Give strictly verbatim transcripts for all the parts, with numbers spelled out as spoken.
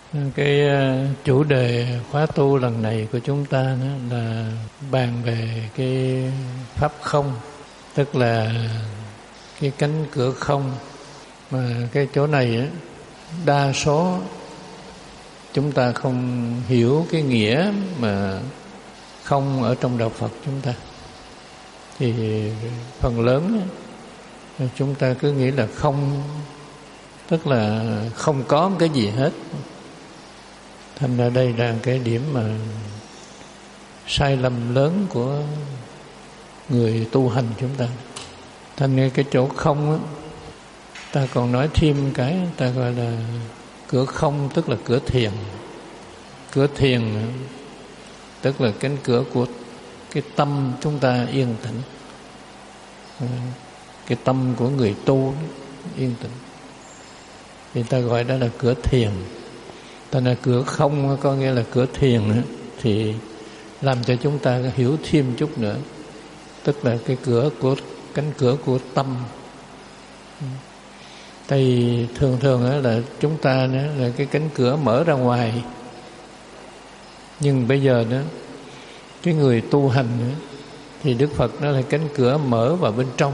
Cái chủ đề khóa tu lần này của chúng ta đó là bàn về cái pháp không, tức là cái cánh cửa không. Mà cái chỗ này á, đa số chúng ta không hiểu cái nghĩa mà không ở trong đạo Phật chúng ta. Thì phần lớn á, chúng ta cứ nghĩ là không, tức là không có cái gì hết. Thành ra đây là cái điểm mà sai lầm lớn của người tu hành chúng ta. Thành ra cái chỗ không á, ta còn nói thêm cái ta gọi là cửa không, tức là cửa thiền. Cửa thiền tức là cánh cửa của cái tâm chúng ta yên tĩnh. Cái tâm của người tu yên tĩnh thì ta gọi đó là cửa thiền. Ta là cửa không có nghĩa là cửa thiền, thì làm cho chúng ta hiểu thêm chút nữa, tức là cái cửa của cánh cửa của tâm. Thì thường thường là chúng ta là cái cánh cửa mở ra ngoài, nhưng bây giờ đó cái người tu hành thì Đức Phật nó là cánh cửa mở vào bên trong,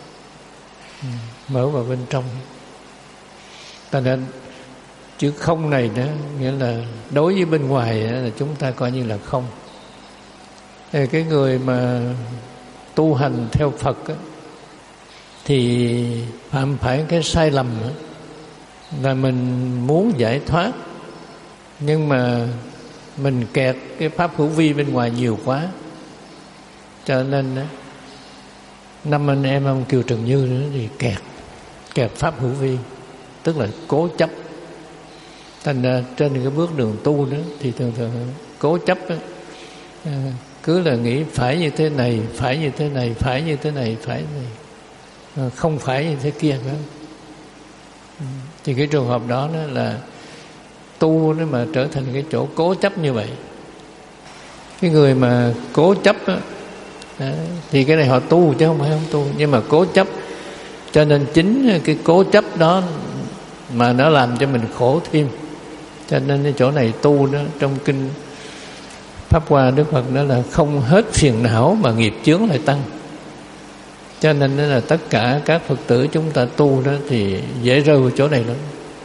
mở vào bên trong. Ta nên chữ không này đó nghĩa là đối với bên ngoài là chúng ta coi như là không. Thì cái người mà tu hành theo Phật á, thì phạm phải cái sai lầm đó, là mình muốn giải thoát nhưng mà mình kẹt cái pháp hữu vi bên ngoài nhiều quá, cho nên đó, năm anh em ông Kiều Trần Như nữa thì kẹt kẹt pháp hữu vi, tức là cố chấp. Thành ra trên cái bước đường tu đó thì thường thường cố chấp đó, cứ là nghĩ phải như thế này, phải như thế này, phải như thế này, phải như thế này, không phải như thế kia nữa. Thì cái trường hợp đó, đó là tu nó mà trở thành cái chỗ cố chấp như vậy. Cái người mà cố chấp đó, đó, thì cái này họ tu chứ không phải không tu, nhưng mà cố chấp, cho nên chính cái cố chấp đó mà nó làm cho mình khổ thêm. Cho nên cái chỗ này tu đó, trong kinh Pháp Hoa Đức Phật đó là không hết phiền não mà nghiệp chướng lại tăng. Cho nên đó là tất cả các Phật tử chúng ta tu đó thì dễ rơi vào chỗ này lắm.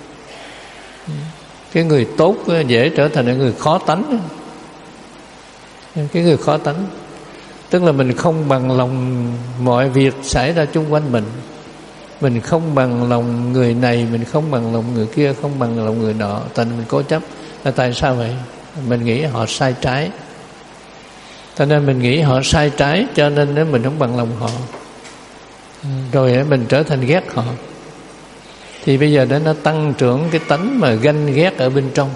Cái người tốt dễ trở thành người khó tánh. Cái người khó tánh tức là mình không bằng lòng mọi việc xảy ra chung quanh mình. Mình không bằng lòng người này, mình không bằng lòng người kia, không bằng lòng người nọ, thành mình cố chấp. Là tại sao vậy? Mình nghĩ họ sai trái, cho nên mình nghĩ họ sai trái, cho nên mình không bằng lòng họ, rồi mình trở thành ghét họ. Thì bây giờ đó nó tăng trưởng cái tánh mà ganh ghét ở bên trong.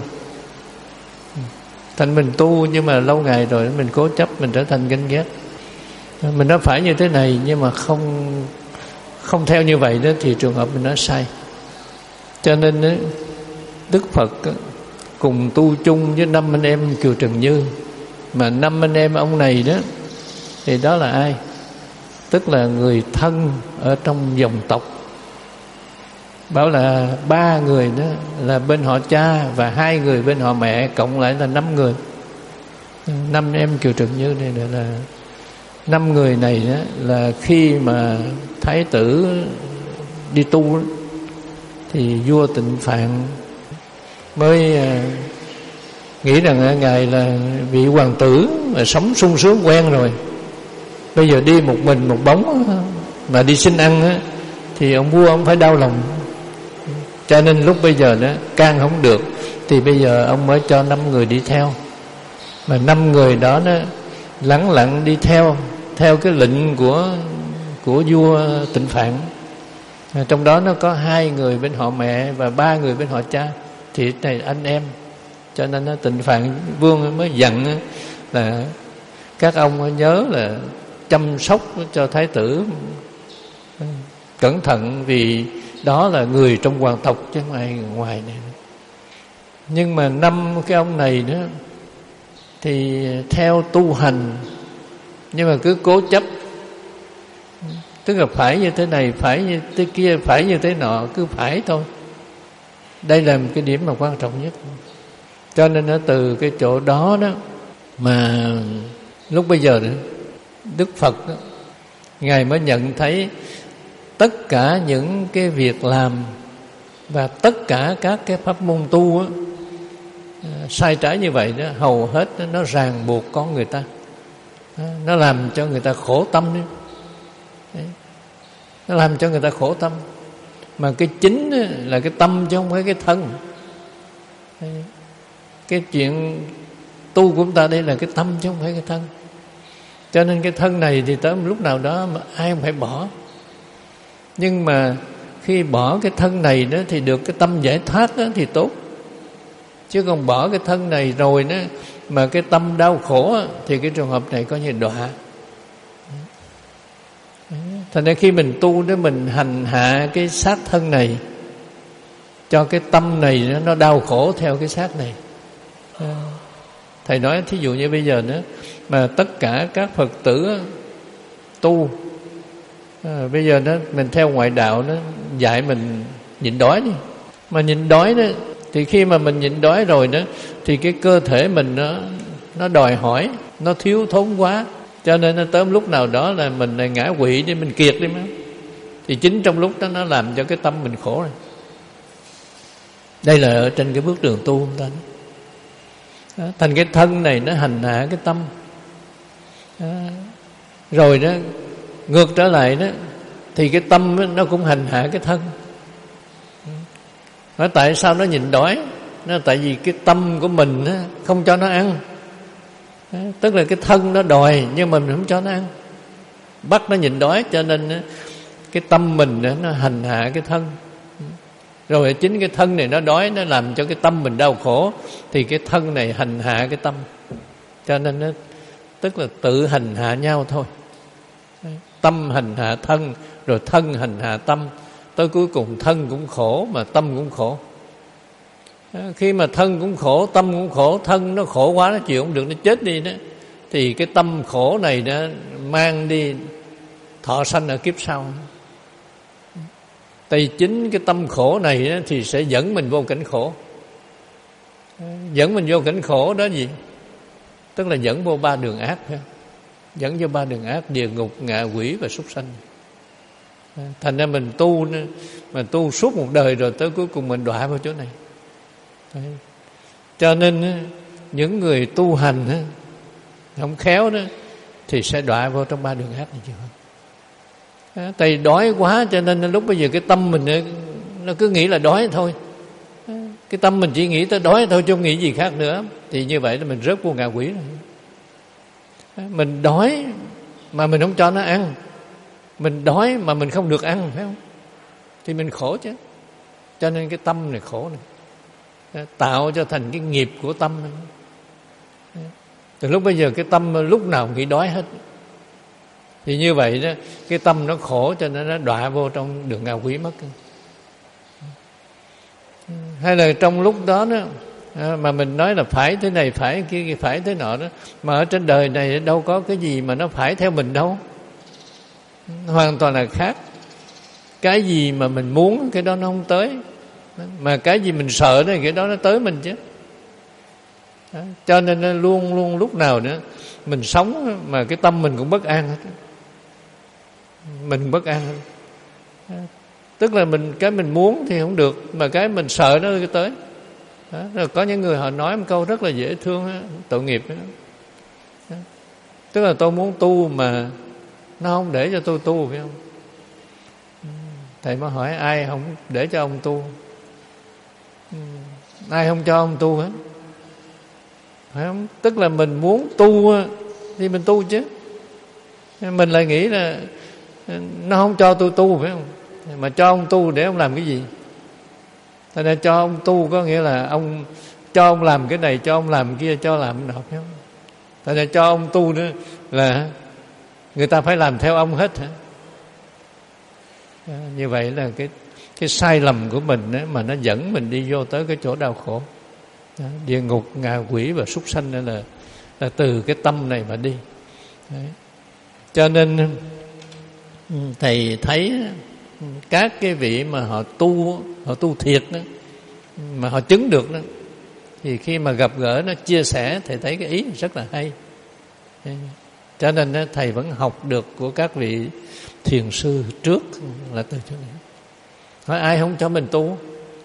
Thành mình tu nhưng mà lâu ngày rồi mình cố chấp, mình trở thành ganh ghét. Mình nói phải như thế này nhưng mà không không theo như vậy đó, thì trường hợp mình nói sai. Cho nên đó, Đức Phật cùng tu chung với năm anh em Kiều Trần Như. Mà năm anh em ông này đó thì đó là ai? Tức là người thân ở trong dòng tộc. Bảo là ba người đó là bên họ cha và hai người bên họ mẹ, cộng lại là năm người. Năm em Kiều Trần Như này là năm người này đó, là khi mà thái tử đi tu đó, thì vua Tịnh Phạn mới nghĩ rằng ngài là vị hoàng tử mà sống sung sướng quen rồi, bây giờ đi một mình một bóng mà đi xin ăn á, thì ông vua ông phải đau lòng. Cho nên lúc bây giờ đó can không được, thì bây giờ ông mới cho năm người đi theo. Mà năm người đó nó lẳng lặng đi theo theo cái lệnh của của vua Tịnh Phạn. À, trong đó nó có hai người bên họ mẹ và ba người bên họ cha, thì này anh em. Cho nên nó Tịnh Phạn vương mới dặn là các ông nhớ là chăm sóc cho thái tử cẩn thận, vì đó là người trong hoàng tộc chứ không ai ngoài này. Nhưng mà năm cái ông này đó thì theo tu hành, nhưng mà cứ cố chấp, tức là phải như thế này, phải như thế kia, phải như thế nọ, cứ phải thôi. Đây là một cái điểm mà quan trọng nhất. Cho nên nó từ cái chỗ đó đó mà lúc bây giờ đó, Đức Phật đó, Ngài mới nhận thấy tất cả những cái việc làm và tất cả các cái pháp môn tu đó, sai trái như vậy đó, hầu hết đó, nó ràng buộc con người ta, nó làm cho người ta khổ tâm đấy. Nó làm cho người ta khổ tâm. Mà cái chính là cái tâm chứ không phải cái thân. Cái chuyện tu của chúng ta đây là cái tâm chứ không phải cái thân. Cho nên cái thân này thì tới một lúc nào đó mà ai cũng phải bỏ. Nhưng mà khi bỏ cái thân này đó thì được cái tâm giải thoát đó thì tốt. Chứ còn bỏ cái thân này rồi đó mà cái tâm đau khổ đó, thì cái trường hợp này coi như đọa. Thành ra khi mình tu đó, mình hành hạ cái xác thân này, cho cái tâm này nó đau khổ theo cái xác này. Thầy nói thí dụ như bây giờ nữa mà tất cả các Phật tử tu à, bây giờ đó mình theo ngoại đạo nó dạy mình nhịn đói đi. Mà nhịn đói đó thì khi mà mình nhịn đói rồi đó thì cái cơ thể mình nó nó đòi hỏi, nó thiếu thốn quá, cho nên nó tới lúc nào đó là mình lại ngã quỵ đi, mình kiệt đi mà. Thì chính trong lúc đó nó làm cho cái tâm mình khổ rồi. Đây là ở trên cái bước đường tu không ta. Đó, thành cái thân này nó hành hạ cái tâm. Đó. Rồi đó ngược trở lại đó thì cái tâm đó, nó cũng hành hạ cái thân. Đó, tại sao nó nhịn đói? Nó tại vì cái tâm của mình đó, không cho nó ăn. Đó, tức là cái thân nó đòi nhưng mà mình không cho nó ăn, bắt nó nhịn đói, cho nên đó, cái tâm mình đó, nó hành hạ cái thân. Rồi chính cái thân này nó đói, nó làm cho cái tâm mình đau khổ, thì cái thân này hành hạ cái tâm. Cho nên nó tức là tự hành hạ nhau thôi. Tâm hành hạ thân, rồi thân hành hạ tâm, tới cuối cùng thân cũng khổ mà tâm cũng khổ. Khi mà thân cũng khổ, tâm cũng khổ, thân nó khổ quá, nó chịu không được, nó chết đi đó, thì cái tâm khổ này nó mang đi thọ sanh ở kiếp sau. Tại chính cái tâm khổ này đó, thì sẽ dẫn mình vô cảnh khổ. Dẫn mình vô cảnh khổ đó gì? Tức là dẫn vô ba đường ác. Dẫn vô ba đường ác: địa ngục, ngạ quỷ và súc sanh. Thành ra mình tu, mà tu suốt một đời rồi tới cuối cùng mình đọa vào chỗ này. Đấy. Cho nên những người tu hành không khéo đó thì sẽ đọa vào trong ba đường ác này chứ không. Tại đói quá cho nên lúc bây giờ cái tâm mình nó cứ nghĩ là đói thôi. Cái tâm mình chỉ nghĩ tới đói thôi chứ không nghĩ gì khác nữa. Thì như vậy là mình rớt vô ngạ quỷ rồi. Mình đói mà mình không cho nó ăn, mình đói mà mình không được ăn, phải không? Thì mình khổ chứ. Cho nên cái tâm này khổ này, tạo cho thành cái nghiệp của tâm này. Từ lúc bây giờ cái tâm lúc nào nghĩ đói hết. Thì như vậy đó, cái tâm nó khổ cho nên nó đọa vô trong đường ngạ quỷ mất. Hay là trong lúc đó đó mà mình nói là phải thế này, phải kia, phải thế nọ đó, mà ở trên đời này đâu có cái gì mà nó phải theo mình đâu. Hoàn toàn là khác. Cái gì mà mình muốn cái đó nó không tới, mà cái gì mình sợ đó cái đó nó tới mình chứ. Đó. Cho nên nó luôn luôn lúc nào nữa mình sống mà cái tâm mình cũng bất an hết. Mình bất an hết. Đó. Tức là mình cái mình muốn thì không được, mà cái mình sợ nó tới. Đó. Rồi có những người họ nói một câu rất là dễ thương đó, tội nghiệp đó. Đó. Tức là tôi muốn tu mà nó không để cho tôi tu, phải không? Thầy mới hỏi ai không để cho ông tu? Ai không cho ông tu hết? Phải không? Tức là mình muốn tu thì mình tu chứ. Mình lại nghĩ là nó không cho tôi tu, phải không? Mà cho ông tu để ông làm cái gì? Thành ra cho ông tu có nghĩa là ông cho ông làm cái này, cho ông làm kia, cho làm cái nọ, phải không? Thành ra cho ông tu nữa là người ta phải làm theo ông hết hả? Như vậy là cái cái sai lầm của mình đó, mà nó dẫn mình đi vô tới cái chỗ đau khổ. Đó, địa ngục, ngạ quỷ và súc sanh đó là là từ cái tâm này mà đi. Đấy. Cho nên thầy thấy các cái vị mà họ tu, họ tu thiệt đó, mà họ chứng được đó, Thì khi mà gặp gỡ nó chia sẻ, thầy thấy cái ý rất là hay. Cho nên thầy vẫn học được của các vị thiền sư trước là từ chỗ này. Hỏi ai không cho mình tu?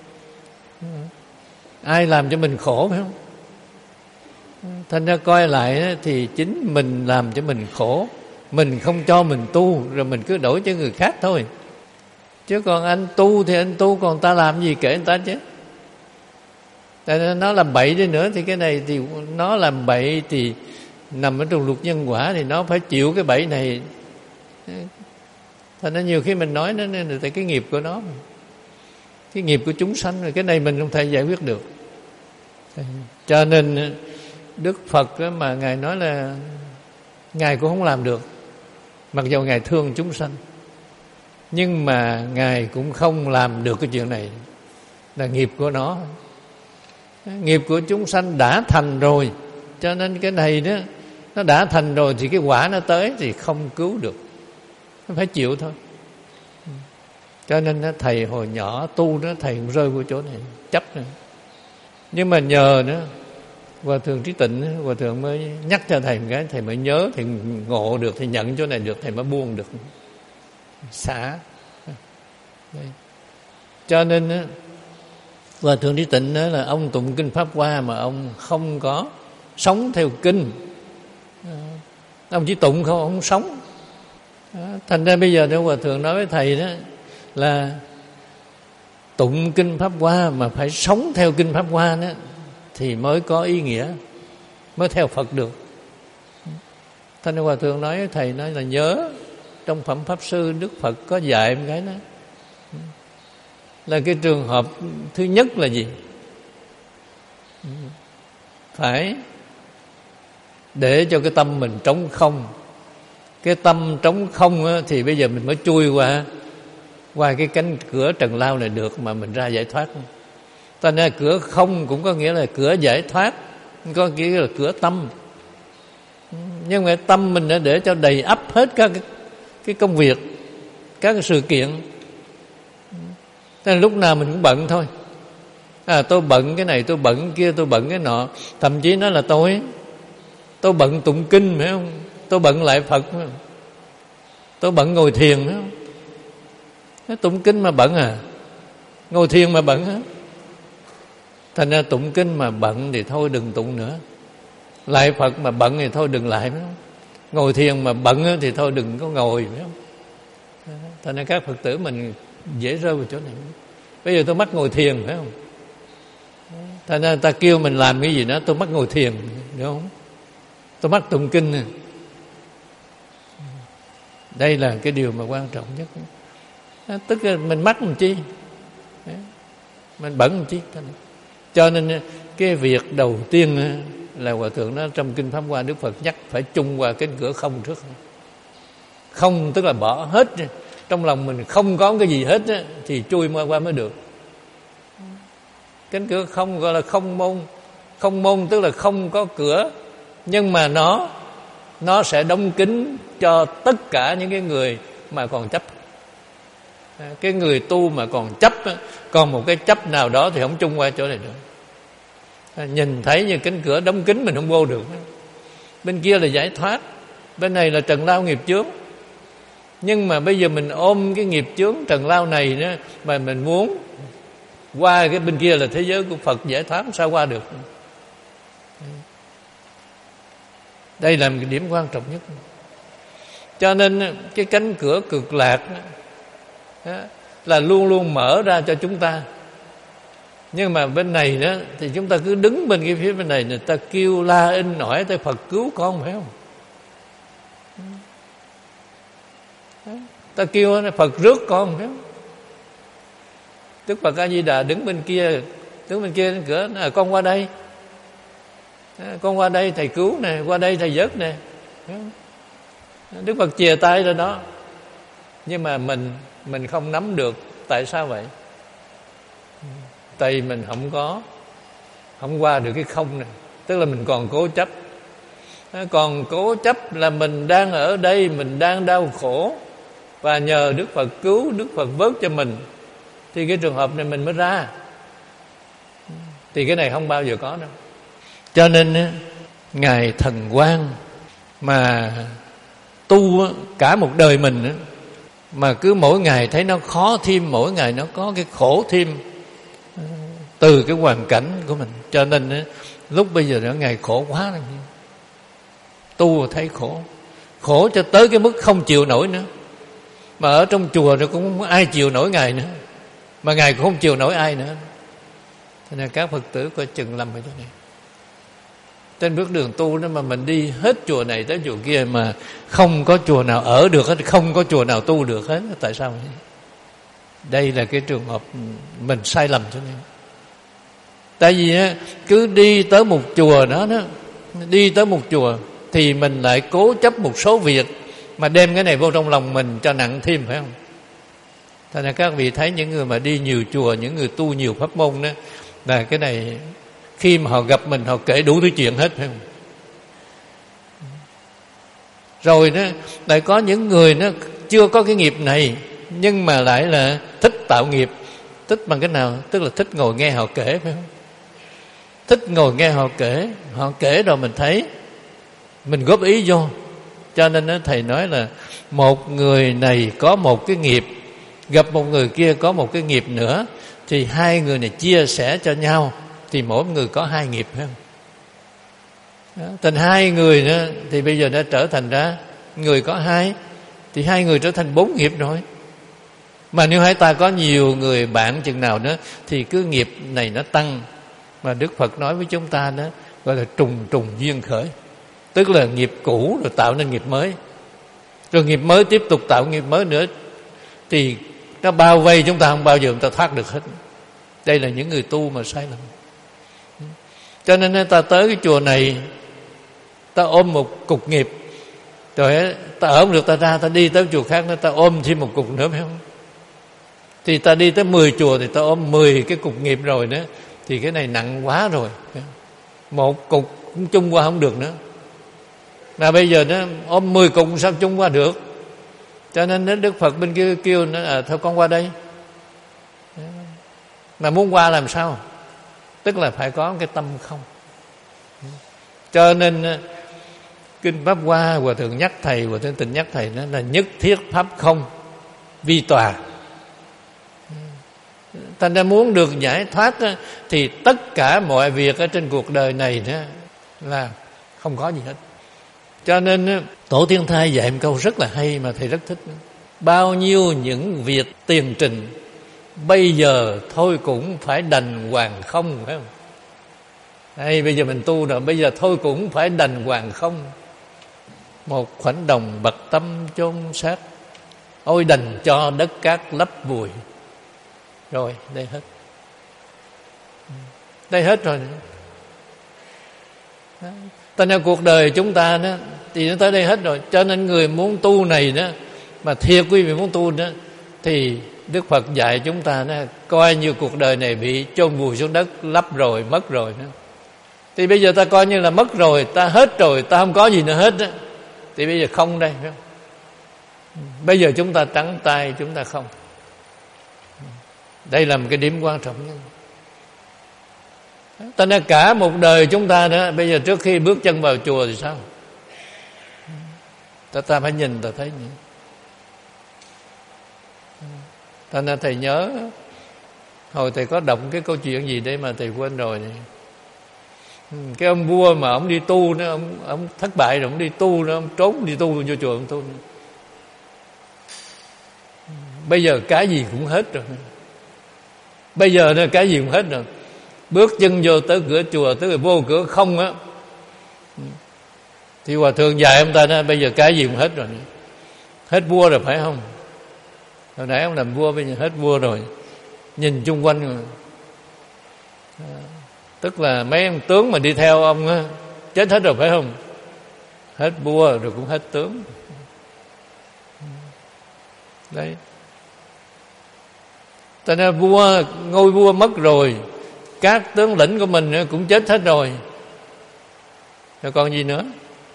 Ai làm cho mình khổ phải không? Thành ra coi lại thì chính mình làm cho mình khổ. Mình không cho mình tu, rồi mình cứ đổi cho người khác thôi. Chứ còn anh tu thì anh tu, còn ta làm gì kể người ta chứ. Tại nên nó làm bậy đi nữa thì cái này thì nó làm bậy thì nằm ở trong luật nhân quả, thì nó phải chịu cái bậy này. Thành ra nhiều khi mình nói nó nên là cái nghiệp của nó, cái nghiệp của chúng sanh, rồi cái này mình không thể giải quyết được. Cho nên Đức Phật mà Ngài nói là Ngài cũng không làm được, mặc dù Ngài thương chúng sanh, nhưng mà Ngài cũng không làm được cái chuyện này, là nghiệp của nó. Nghiệp của chúng sanh đã thành rồi, cho nên cái này đó, nó đã thành rồi thì cái quả nó tới thì không cứu được, nó phải chịu thôi. Cho nên thầy hồi nhỏ tu đó, thầy cũng rơi vô chỗ này, chấp nữa. Nhưng mà nhờ nữa Hòa Thượng Trí Tịnh, Hòa Thượng mới nhắc cho thầy một cái, thầy mới nhớ, thầy ngộ được, thầy nhận chỗ này được, thầy mới buông được, xả. Cho nên Hòa Thượng Trí Tịnh nói là ông tụng kinh Pháp Hoa mà ông không có sống theo kinh, ông chỉ tụng không, ông không sống. Thành ra bây giờ nếu Hòa Thượng nói với thầy đó là tụng kinh Pháp Hoa mà phải sống theo kinh Pháp Hoa đó thì mới có ý nghĩa, mới theo Phật được. Thành ra Hòa Thượng nói với thầy, nói là nhớ trong Phẩm Pháp Sư Đức Phật có dạy một cái đó, là cái trường hợp thứ nhất là gì? Phải để cho cái tâm mình trống không. Cái tâm trống không á, thì bây giờ mình mới chui qua qua cái cánh cửa trần lao này được, mà mình ra giải thoát. Ta nói cửa không cũng có nghĩa là cửa giải thoát, có nghĩa là cửa tâm. Nhưng mà tâm mình đã để cho đầy ắp hết các cái, cái công việc, các cái sự kiện. Nên lúc nào mình cũng bận thôi. À, tôi bận cái này, tôi bận cái kia, tôi bận cái nọ. Thậm chí nói là tôi Tôi bận tụng kinh, phải không? Tôi bận lại Phật, phải không? Tôi bận ngồi thiền, phải không? Nó tụng kinh mà bận à? Ngồi thiền mà bận á? Thành ra tụng kinh mà bận thì thôi đừng tụng nữa. Lại Phật mà bận thì thôi đừng lại, phải không? Ngồi thiền mà bận thì thôi đừng có ngồi, phải không? Thành ra các Phật tử mình dễ rơi vào chỗ này. Bây giờ tôi mắc ngồi thiền, phải không? Thành ra ta kêu mình làm cái gì đó, tôi mắc ngồi thiền, đúng không? Tôi mắc tụng kinh nè. Đây là cái điều mà quan trọng nhất. Tức là mình mắc làm chi, mình bận làm chi. Cho nên cái việc đầu tiên là Hòa Thượng nói trong kinh Pháp Hoa, Đức Phật nhắc phải chung qua cánh cửa không trước. Không tức là bỏ hết, trong lòng mình không có cái gì hết thì chui qua mới được. Cánh cửa không gọi là không môn. Không môn tức là không có cửa, nhưng mà nó nó sẽ đóng kín cho tất cả những cái người mà còn chấp. Cái người tu mà còn chấp, còn một cái chấp nào đó thì không chung qua chỗ này nữa. Nhìn thấy như cánh cửa đóng kín mình không vô được. Bên kia là giải thoát, bên này là trần lao nghiệp chướng. Nhưng mà bây giờ mình ôm cái nghiệp chướng trần lao này nữa, mà mình muốn qua cái bên kia là thế giới của Phật giải thoát, sao qua được? Đây là một cái điểm quan trọng nhất. Cho nên cái cánh cửa cực lạc đó, là luôn luôn mở ra cho chúng ta. Nhưng mà bên này đó thì chúng ta cứ đứng bên cái phía bên này, người ta kêu la in ỏi tới Phật cứu con, phải không? Ta kêu Phật rước con, phải không? Đức Phật A Di Đà đứng bên kia, đứng bên kia đến cửa, à, con qua đây, à, con qua đây thầy cứu nè, qua đây thầy vớt nè. Đức Phật chìa tay ra đó, nhưng mà mình mình không nắm được. Tại sao vậy? Tại mình không có không qua được cái không này, tức là mình còn cố chấp. Còn cố chấp là mình đang ở đây, mình đang đau khổ, và nhờ Đức Phật cứu, Đức Phật vớt cho mình, thì cái trường hợp này mình mới ra. Thì cái này không bao giờ có đâu. Cho nên Ngài Thần Quang mà tu cả một đời mình, mà cứ mỗi ngày thấy nó khó thêm, mỗi ngày nó có cái khổ thêm từ cái hoàn cảnh của mình. Cho nên lúc bây giờ đó Ngài khổ quá rồi. Tu thấy khổ, khổ cho tới cái mức không chịu nổi nữa. Mà ở trong chùa rồi cũng không ai chịu nổi Ngài nữa, mà Ngài cũng không chịu nổi ai nữa. Thế nên các Phật tử coi chừng lầm ở chỗ này. Trên bước đường tu đó mà mình đi hết chùa này tới chùa kia mà không có chùa nào ở được hết, không có chùa nào tu được hết. Tại sao? Đây là cái trường hợp mình sai lầm cho nên. Tại vì cứ đi tới một chùa đó đó, đi tới một chùa thì mình lại cố chấp một số việc mà đem cái này vô trong lòng mình cho nặng thêm, phải không? Thế nên các vị thấy những người mà đi nhiều chùa, những người tu nhiều pháp môn đó, là cái này khi mà họ gặp mình họ kể đủ thứ chuyện hết, phải không? Rồi đó lại có những người nó chưa có cái nghiệp này nhưng mà lại là thích tạo nghiệp. Thích bằng cái nào? Tức là thích ngồi nghe họ kể, phải không? Thích ngồi nghe họ kể, họ kể rồi mình thấy, mình góp ý vô. Cho nên đó, thầy nói là một người này có một cái nghiệp, gặp một người kia có một cái nghiệp nữa, thì hai người này chia sẻ cho nhau thì mỗi người có hai nghiệp, phải không? Đó, thành hai người nữa thì bây giờ đã trở thành ra người có hai, thì hai người trở thành bốn nghiệp rồi. Mà nếu hai ta có nhiều người bạn chừng nào nữa thì cứ nghiệp này nó tăng. Mà Đức Phật nói với chúng ta đó gọi là trùng trùng duyên khởi, tức là nghiệp cũ rồi tạo nên nghiệp mới, rồi nghiệp mới tiếp tục tạo nghiệp mới nữa, thì nó bao vây chúng ta, không bao giờ chúng ta thoát được hết. Đây là những người tu mà sai lầm. Cho nên ta tới cái chùa này, ta ôm một cục nghiệp, rồi ta ở không được, ta ra ta đi tới chùa khác nữa, ta ôm thêm một cục nữa, phải không? Thì ta đi tới mười chùa thì ta ôm mười cái cục nghiệp rồi nữa, thì cái này nặng quá rồi, một cục cũng chung qua không được nữa. Mà bây giờ nó ôm mười cục sao chung qua được? Cho nên Đức Phật bên kia kêu nó à, thôi con qua đây. Mà muốn qua làm sao? Tức là phải có cái tâm không. Cho nên Kinh Pháp Hoa Hòa Thượng nhắc thầy, Hòa Thượng Tịnh nhắc thầy đó là nhất thiết pháp không vi tòa. Thành ra muốn được giải thoát đó, thì tất cả mọi việc ở trên cuộc đời này đó là không có gì hết. Cho nên Tổ Tiên Thai dạy một câu rất là hay mà thầy rất thích. Bao nhiêu những việc tiền trình bây giờ thôi cũng phải đành hoàng không, phải không? Đây, bây giờ mình tu rồi, bây giờ thôi cũng phải đành hoàng không. Một khoảnh đồng bậc tâm chôn xác, ôi đành cho đất cát lấp vùi. Rồi, đây hết. Đây hết rồi. Cho nên cuộc đời chúng ta đó thì nó tới đây hết rồi. Cho nên người muốn tu này đó, mà thiệt quý vị muốn tu đó, thì Đức Phật dạy chúng ta đó, coi như cuộc đời này bị chôn vùi xuống đất, lấp rồi, mất rồi đó. Thì bây giờ ta coi như là mất rồi, ta hết rồi, ta không có gì nữa hết đó. Thì bây giờ không đây, phải không? Bây giờ chúng ta trắng tay, chúng ta không. Đây là một cái điểm quan trọng nhất. Ta nói cả một đời chúng ta đó, bây giờ trước khi bước chân vào chùa thì sao? Ta, ta phải nhìn, ta thấy nhỉ? Ta nên thầy nhớ hồi thầy có đọc cái câu chuyện gì đấy mà thầy quên rồi này. Cái ông vua mà ông đi tu nữa, ông, ông thất bại rồi, ông đi tu nữa, ông trốn đi tu vô chùa ông tu nữa. Bây giờ cái gì cũng hết rồi. Bây giờ nó cái gì cũng hết rồi. Bước chân vô tới cửa chùa, tới vô cửa không á, thì Hòa Thượng dạy ông ta đó, bây giờ cái gì cũng hết rồi. Hết vua rồi phải không? Hồi nãy ông làm vua, bây giờ hết vua rồi. Nhìn chung quanh rồi. Tức là mấy ông tướng mà đi theo ông á, chết hết rồi phải không? Hết vua rồi cũng hết tướng. Đấy. Cho nên vua, ngôi vua mất rồi, các tướng lĩnh của mình cũng chết hết rồi, rồi còn gì nữa?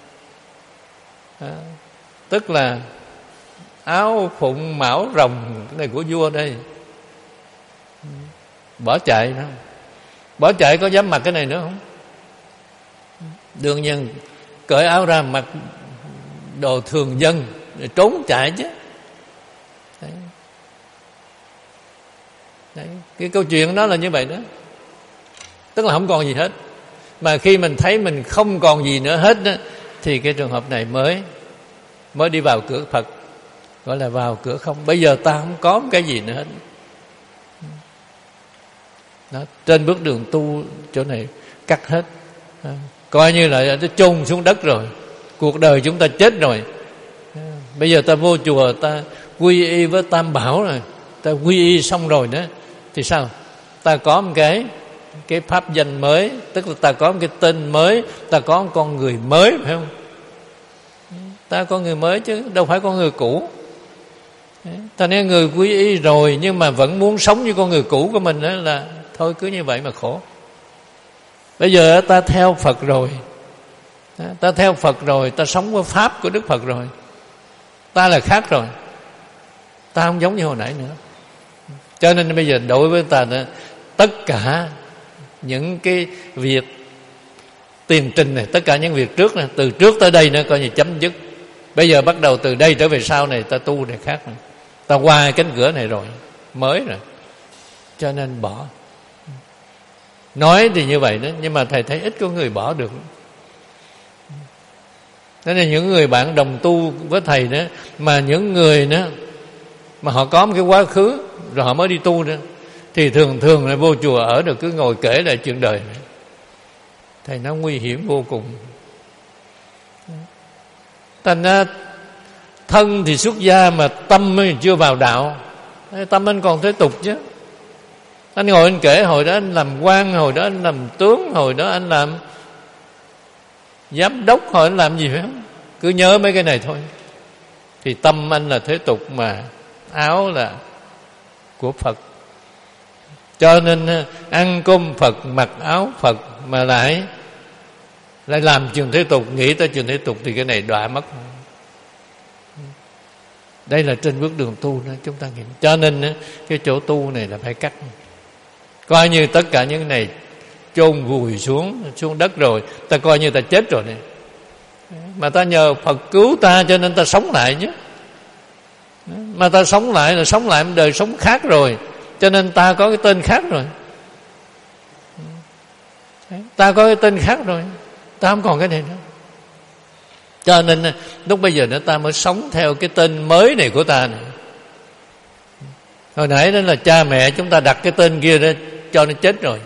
À, tức là áo phụng mão rồng, cái này của vua đây, bỏ chạy đó. Bỏ chạy có dám mặc cái này nữa không? Đương nhiên cởi áo ra mặc đồ thường dân để trốn chạy chứ. Đấy. Đấy. Cái câu chuyện đó là như vậy đó. Tức là không còn gì hết. Mà khi mình thấy mình không còn gì nữa hết đó, thì cái trường hợp này mới mới đi vào cửa Phật, gọi là vào cửa không. Bây giờ ta không có cái gì nữa hết đó. Trên bước đường tu chỗ này cắt hết đó. Coi như là nó chôn xuống đất rồi. Cuộc đời chúng ta chết rồi. Bây giờ ta vô chùa, ta quy y với Tam Bảo rồi, ta quy y xong rồi đó, thì sao? Ta có một cái cái pháp danh mới, tức là ta có một cái tên mới, ta có một con người mới, phải không? Ta có người mới chứ đâu phải con người cũ. Ta nói người quy y rồi nhưng mà vẫn muốn sống như con người cũ của mình đó, là thôi cứ như vậy mà khổ. Bây giờ ta theo Phật rồi, ta theo Phật rồi, ta sống với pháp của Đức Phật rồi, ta là khác rồi, ta không giống như hồi nãy nữa. Cho nên bây giờ đối với ta đó, tất cả những cái việc tiền trình này, tất cả những việc trước này, từ trước tới đây nó coi như chấm dứt. Bây giờ bắt đầu từ đây trở về sau này ta tu này khác này. Ta qua cánh cửa này rồi, mới rồi. Cho nên bỏ. Nói thì như vậy đó, nhưng mà thầy thấy ít có người bỏ được. Thế nên những người bạn đồng tu với thầy đó, mà những người đó mà họ có một cái quá khứ rồi họ mới đi tu nữa, thì thường thường là vô chùa ở được cứ ngồi kể lại chuyện đời này. Thầy nó nguy hiểm vô cùng. Thành ra thân thì xuất gia mà tâm mới chưa vào đạo. Tâm anh còn thế tục chứ. Anh ngồi anh kể hồi đó anh làm quan, hồi đó anh làm tướng, hồi đó anh làm giám đốc, hồi anh làm gì phải không? Cứ nhớ mấy cái này thôi. Thì tâm anh là thế tục mà áo là của Phật. Cho nên ăn cơm Phật, mặc áo Phật mà lại lại làm trường thế tục, nghĩ tới trường thế tục thì cái này đọa mất. Đây là trên bước đường tu đó chúng ta nghĩ. Cho nên cái chỗ tu này là phải cắt. Coi như tất cả những này chôn vùi xuống xuống đất rồi, ta coi như ta chết rồi này. Mà ta nhờ Phật cứu ta cho nên ta sống lại nhé. Mà ta sống lại là sống lại một đời sống khác rồi, cho nên ta có cái tên khác rồi. Ta có cái tên khác rồi, ta không còn cái này nữa. Cho nên lúc bây giờ nữa ta mới sống theo cái tên mới này của ta này. Hồi nãy đó là cha mẹ chúng ta đặt cái tên kia đó cho nó chết rồi.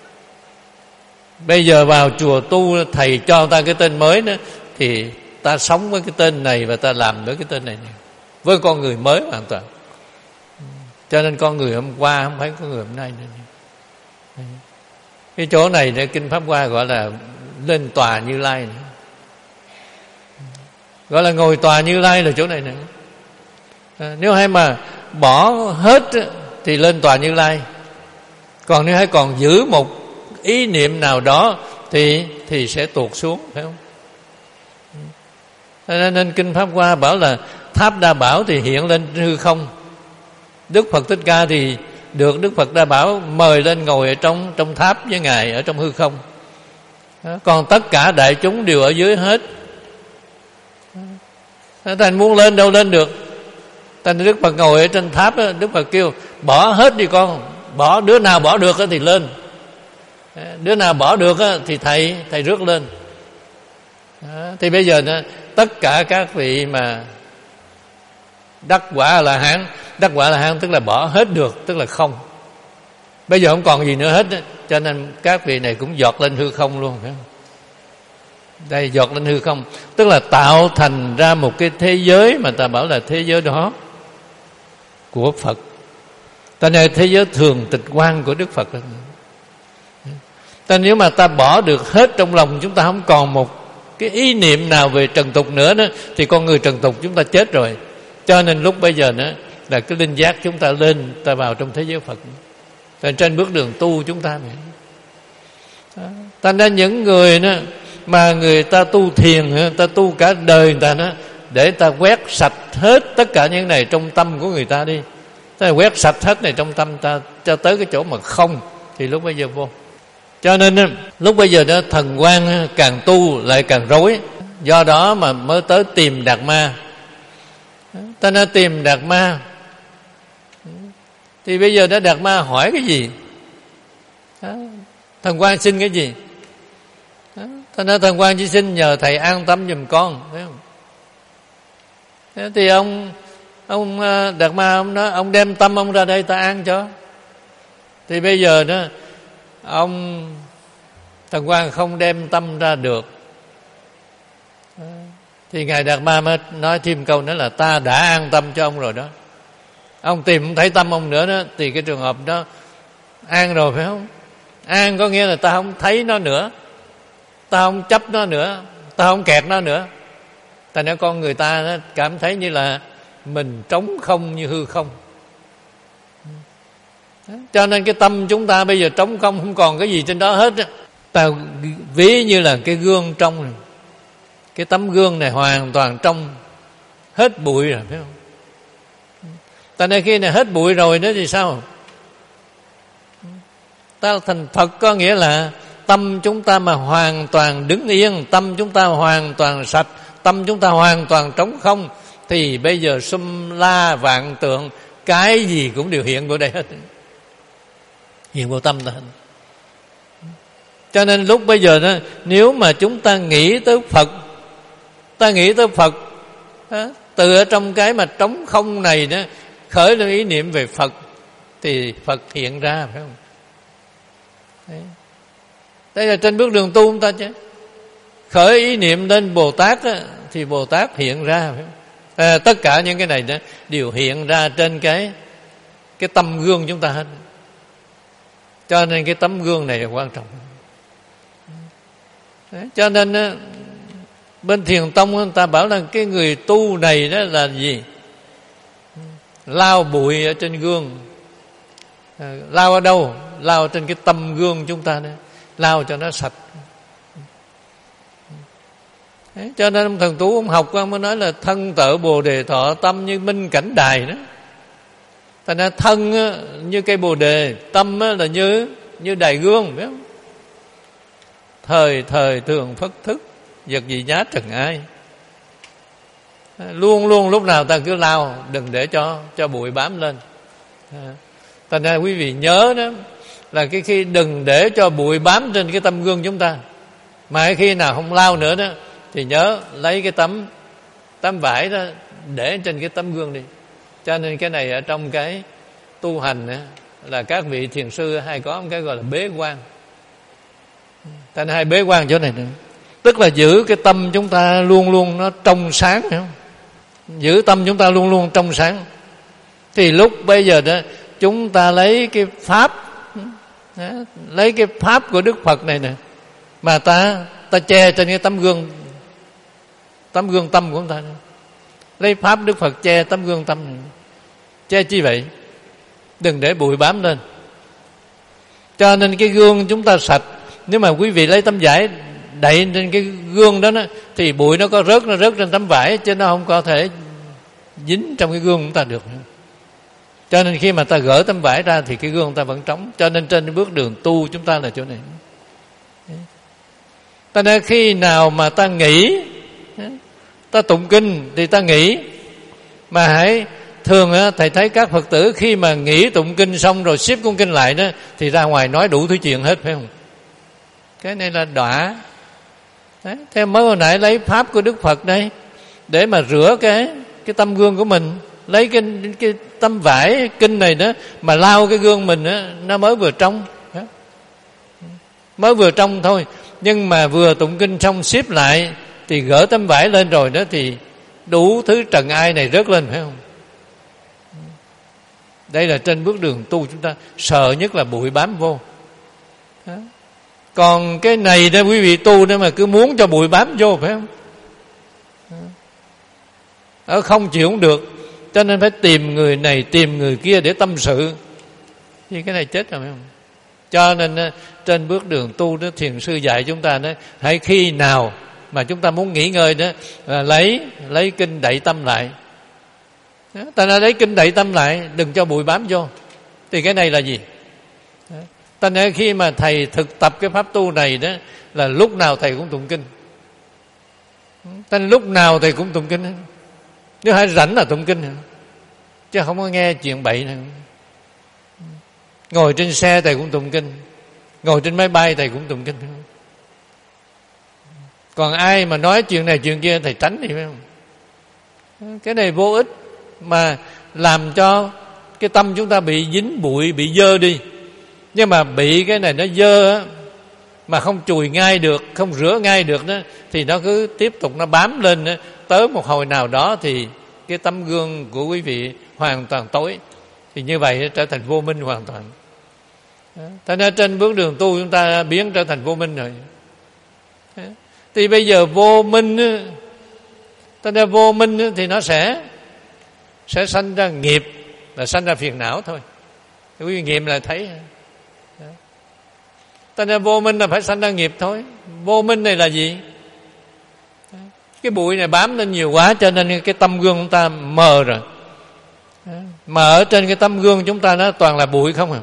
Bây giờ vào chùa tu, thầy cho ta cái tên mới đó, thì ta sống với cái tên này và ta làm với cái tên này, này với con người mới hoàn toàn. Cho nên con người hôm qua không phải con người hôm nay nữa. Cái chỗ này để Kinh Pháp Hoa gọi là lên tòa Như Lai nữa. Gọi là ngồi tòa Như Lai là chỗ này nữa. À, nếu hay mà bỏ hết thì lên tòa Như Lai. Còn nếu hay còn giữ một ý niệm nào đó thì thì sẽ tuột xuống, phải không? Nên, nên Kinh Pháp Hoa bảo là tháp Đa Bảo thì hiện lên hư không. Đức Phật Thích Ca thì được Đức Phật Đa Bảo mời lên ngồi ở trong trong tháp với Ngài ở trong hư không. Còn tất cả đại chúng đều ở dưới hết. Thành muốn lên đâu lên được. Thành Đức Phật ngồi ở trên tháp đó, Đức Phật kêu bỏ hết đi con. Bỏ đứa nào bỏ được thì lên. Đứa nào bỏ được thì thầy thầy rước lên. Thì bây giờ tất cả các vị mà đắc quả là hán, đắc quả là hán tức là bỏ hết được, tức là không. Bây giờ không còn gì nữa hết, cho nên các vị này cũng giọt lên hư không luôn, phải không? Đây giọt lên hư không, tức là tạo thành ra một cái thế giới mà ta bảo là thế giới đó của Phật. Ta nói thế giới thường tịch quan của Đức Phật. Ta nếu mà ta bỏ được hết trong lòng chúng ta, không còn một cái ý niệm nào về trần tục nữa đó, thì con người trần tục chúng ta chết rồi. Cho nên lúc bây giờ nữa là cái linh giác chúng ta lên, ta vào trong thế giới Phật. Tại trên bước đường tu chúng ta này. Thành ra những người đó mà người ta tu thiền, ta tu cả đời người ta đó, để ta quét sạch hết tất cả những này trong tâm của người ta đi. Ta quét sạch hết này trong tâm ta cho tới cái chỗ mà không, thì lúc bây giờ vô. Cho nên lúc bây giờ đó thần quan càng tu lại càng rối, do đó mà mới tới tìm Đạt Ma. Ta nói tìm Đạt Ma thì bây giờ đó Đạt Ma hỏi cái gì? Đó. Thần quan xin cái gì? Đó. Ta nói thần quan chỉ xin nhờ thầy an tâm giùm con, thấy không? Thế thì ông ông Đạt Ma ông nói ông đem tâm ông ra đây ta an cho. Thì bây giờ đó ông thần quan không đem tâm ra được, thì ngài Đạt Ma mới nói thêm câu nữa là ta đã an tâm cho ông rồi đó. Ông tìm không thấy tâm ông nữa đó, thì cái trường hợp đó an rồi, phải không? An có nghĩa là ta không thấy nó nữa, ta không chấp nó nữa, ta không kẹt nó nữa. Ta nói con người ta nó cảm thấy như là mình trống không như hư không. Cho nên cái tâm chúng ta bây giờ trống không, không còn cái gì trên đó hết. Ta ví như là cái gương trong này. Cái tấm gương này hoàn toàn trong, hết bụi rồi, phải không? Ta nói khi này hết bụi rồi nữa thì sao? Ta thành Phật có nghĩa là tâm chúng ta mà hoàn toàn đứng yên, tâm chúng ta hoàn toàn sạch, tâm chúng ta hoàn toàn trống không, thì bây giờ sum la vạn tượng, cái gì cũng đều hiện vào đây hết, hiện vào tâm ta hết. Cho nên lúc bây giờ đó, nếu mà chúng ta nghĩ tới Phật, ta nghĩ tới Phật đó, từ ở trong cái mà trống không này đó, khởi lên ý niệm về Phật, thì Phật hiện ra, phải không? Đấy. Đây là trên bước đường tu chúng ta chứ. Khởi ý niệm lên Bồ Tát đó, thì Bồ Tát hiện ra, phải không? À, tất cả những cái này đó đều hiện ra trên cái cái tâm gương chúng ta hết. Cho nên cái tấm gương này là quan trọng. Đấy. Cho nên đó, bên Thiền Tông người ta bảo là cái người tu này đó là gì? Lau bụi ở trên gương. À, lau ở đâu? Lau trên cái tâm gương chúng ta đó, lau cho nó sạch. Đấy, cho nên ông Thần Tú ông học ông mới nói là thân tợ Bồ Đề thọ tâm như minh cảnh đài đó. Thành ra thân á, như cây Bồ Đề, tâm á, là như như đài gương, biết không? Thời thời thường phất thức, vật gì nhá trần ai. Luôn luôn lúc nào ta cứ lau, đừng để cho cho bụi bám lên. Thành ra quý vị nhớ đó, là cái khi đừng để cho bụi bám trên cái tấm gương chúng ta. Mà khi nào không lau nữa đó, thì nhớ lấy cái tấm tấm vải đó để trên cái tấm gương đi. Cho nên cái này ở trong cái tu hành đó, là các vị thiền sư hay có một cái gọi là bế quan. Thành hay bế quan chỗ này nữa, tức là giữ cái tâm chúng ta luôn luôn nó trong sáng, hiểu không? Giữ tâm chúng ta luôn luôn trong sáng. Thì lúc bây giờ đó chúng ta lấy cái pháp đó, lấy cái pháp của Đức Phật này nè, mà ta ta che trên cái tấm gương, tấm gương tâm của chúng ta. Lấy pháp Đức Phật che tấm gương tâm này. Che chi vậy? Đừng để bụi bám lên. Cho nên cái gương chúng ta sạch. Nếu mà quý vị lấy tấm vải đậy trên cái gương đó, đó thì bụi nó có rớt, nó rớt trên tấm vải, chứ nó không có thể dính trong cái gương chúng ta được. Cho nên khi mà ta gỡ tấm vải ra thì cái gương ta vẫn trống. Cho nên trên bước đường tu chúng ta là chỗ này. Ta nói khi nào mà ta nghĩ, ta tụng kinh thì ta nghĩ. Mà hãy thường thầy thấy các Phật tử khi mà nghĩ tụng kinh xong rồi xếp cuốn kinh lại đó, thì ra ngoài nói đủ thứ chuyện hết, phải không? Cái này là đọa. Đấy. Thế mới hồi nãy lấy pháp của Đức Phật đây để mà rửa cái cái tâm gương của mình, lấy cái cái tấm vải kinh này đó mà lau cái gương mình đó, nó mới vừa trong, đó. Mới vừa trong thôi. Nhưng mà vừa tụng kinh xong xếp lại thì gỡ tấm vải lên rồi đó, thì đủ thứ trần ai này rớt lên, phải không? Đây là trên bước đường tu chúng ta sợ nhất là bụi bám vô. Đó. Còn cái này đó quý vị tu đó mà cứ muốn cho bụi bám vô, phải không? Đó, không chịu không được. Cho nên phải tìm người này tìm người kia để tâm sự. Thì cái này chết rồi, phải không? Cho nên trên bước đường tu đó, thiền sư dạy chúng ta đó, hãy khi nào mà chúng ta muốn nghỉ ngơi đó, là lấy lấy kinh đậy tâm lại. Đó, ta nói lấy kinh đậy tâm lại, đừng cho bụi bám vô. Thì cái này là gì? Đó. Cho nên khi mà thầy thực tập cái pháp tu này đó, là lúc nào thầy cũng tụng kinh. Cho nên lúc nào thầy cũng tụng kinh. Nếu hay rảnh là tụng kinh, chứ không có nghe chuyện bậy nữa. Ngồi trên xe thầy cũng tụng kinh, ngồi trên máy bay thầy cũng tụng kinh. Còn ai mà nói chuyện này chuyện kia thầy tránh đi, phải không? Cái này vô ích, mà làm cho cái tâm chúng ta bị dính bụi, bị dơ đi. Nhưng mà bị cái này nó dơ á, mà không chùi ngay được, không rửa ngay được đó, thì nó cứ tiếp tục nó bám lên đó. Tới một hồi nào đó thì cái tấm gương của quý vị hoàn toàn tối, thì như vậy nó trở thành vô minh hoàn toàn. Thế nên trên bước đường tu chúng ta biến trở thành vô minh rồi. Thì bây giờ vô minh, thế nên vô minh thì nó sẽ sẽ sanh ra nghiệp, là sanh ra phiền não thôi. Quý vị nghiệm là thấy. Thế nên vô minh là phải sanh ra nghiệp thôi. Vô minh này là gì? Cái bụi này bám lên nhiều quá, cho nên cái tâm gương chúng ta mờ rồi. Mà ở trên cái tấm gương chúng ta nó toàn là bụi không à.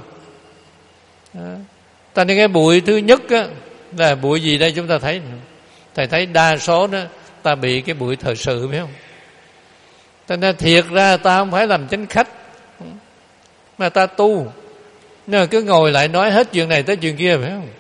Cho nên cái bụi thứ nhất á, là bụi gì đây chúng ta thấy. Thầy thấy đa số đó ta bị cái bụi thời sự, phải không? Cho nên thiệt ra ta không phải làm chánh khách, mà ta tu. Nhưng mà cứ ngồi lại nói hết chuyện này tới chuyện kia, phải không?